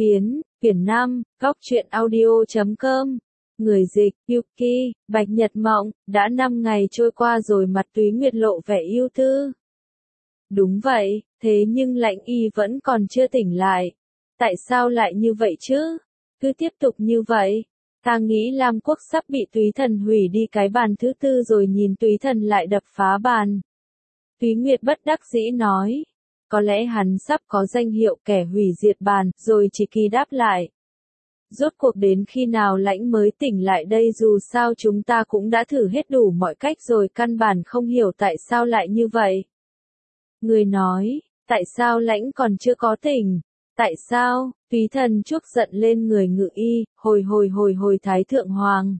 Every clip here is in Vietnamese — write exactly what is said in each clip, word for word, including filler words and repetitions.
Phiến, Quyển năm, Góc truyện audio chấm com. Người dịch, Yuki, Bạch Nhật Mộng, đã năm ngày trôi qua rồi mặt Túy Nguyệt lộ vẻ ưu tư. Đúng vậy, thế nhưng Lãnh Y vẫn còn chưa tỉnh lại. Tại sao lại như vậy chứ? Cứ tiếp tục như vậy. Ta nghĩ Lam Quốc sắp bị Túy Thần hủy đi cái bàn thứ tư rồi. Nhìn Túy Thần lại đập phá bàn. Túy Nguyệt bất đắc dĩ nói. Có lẽ hắn sắp có danh hiệu kẻ hủy diệt bàn, rồi Chỉ Kỳ đáp lại. Rốt cuộc đến khi nào Lãnh mới tỉnh lại đây, dù sao chúng ta cũng đã thử hết đủ mọi cách rồi, căn bản không hiểu tại sao lại như vậy. Người nói, tại sao Lãnh còn chưa có tỉnh? Tại sao? Túy Thần chuốc giận lên người Ngự Y, hồi hồi hồi hồi Thái Thượng Hoàng.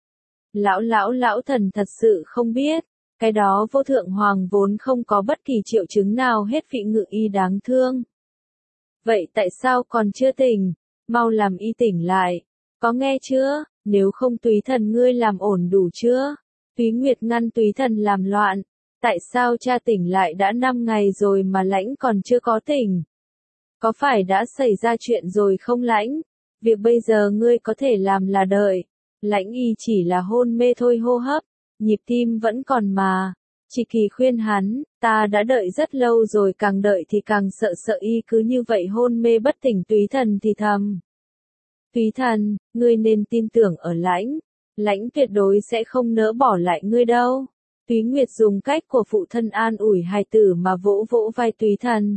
Lão lão lão thần thật sự không biết. Cái đó Vô Thượng Hoàng vốn không có bất kỳ triệu chứng nào hết, vị Ngự Y đáng thương. Vậy tại sao còn chưa tỉnh? Mau làm y tỉnh lại. Có nghe chưa? Nếu không Túy Thần ngươi làm ổn đủ chưa? Túy Nguyệt ngăn Túy Thần làm loạn. Tại sao cha tỉnh lại đã năm ngày rồi mà Lãnh còn chưa có tỉnh? Có phải đã xảy ra chuyện rồi không Lãnh? Việc bây giờ ngươi có thể làm là đợi. Lãnh Y chỉ là hôn mê thôi, hô hấp, nhịp tim vẫn còn mà. Chỉ Kỳ khuyên hắn, ta đã đợi rất lâu rồi, càng đợi thì càng sợ sợ y cứ như vậy hôn mê bất tỉnh. Túy Thần thì thầm. Túy Thần, ngươi nên tin tưởng ở Lãnh. Lãnh tuyệt đối sẽ không nỡ bỏ lại ngươi đâu. Túy Nguyệt dùng cách của phụ thân an ủi hài tử mà vỗ vỗ vai Túy Thần.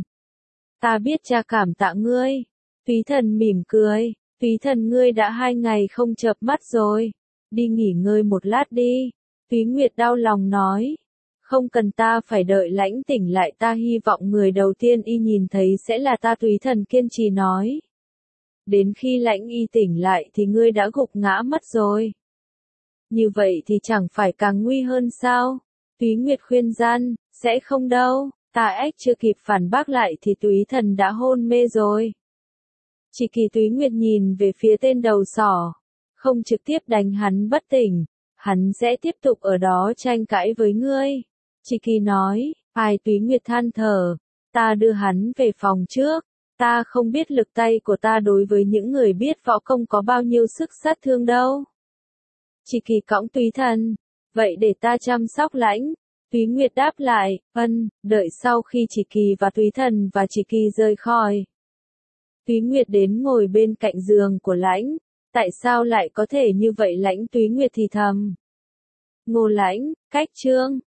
Ta biết cha cảm tạ ngươi. Túy Thần mỉm cười. Túy Thần ngươi đã hai ngày không chợp mắt rồi. Đi nghỉ ngơi một lát đi. Túy Nguyệt đau lòng nói. Không cần, ta phải đợi Lãnh tỉnh lại, ta hy vọng người đầu tiên y nhìn thấy sẽ là ta. Túy Thần kiên trì nói. Đến khi Lãnh Y tỉnh lại thì ngươi đã gục ngã mất rồi. Như vậy thì chẳng phải càng nguy hơn sao? Túy Nguyệt khuyên gian, sẽ không đâu. Ta ếch chưa kịp phản bác lại thì Túy Thần đã hôn mê rồi. Chỉ Kỳ Túy Nguyệt nhìn về phía tên đầu sỏ. Không trực tiếp đánh hắn bất tỉnh. Hắn sẽ tiếp tục ở đó tranh cãi với ngươi. Chỉ Kỳ nói, ai? Túy Nguyệt than thở. Ta đưa hắn về phòng trước. Ta không biết lực tay của ta đối với những người biết võ công có bao nhiêu sức sát thương đâu. Chỉ Kỳ cõng Túy Thần. Vậy để ta chăm sóc Lãnh. Túy Nguyệt đáp lại, ân, đợi sau khi Chỉ Kỳ và Túy Thần và Chỉ Kỳ rời khỏi. Túy Nguyệt đến ngồi bên cạnh giường của Lãnh. Tại sao lại có thể như vậy Lãnh? Túy Nguyệt thì thầm. Ngô Lãnh, cách chương.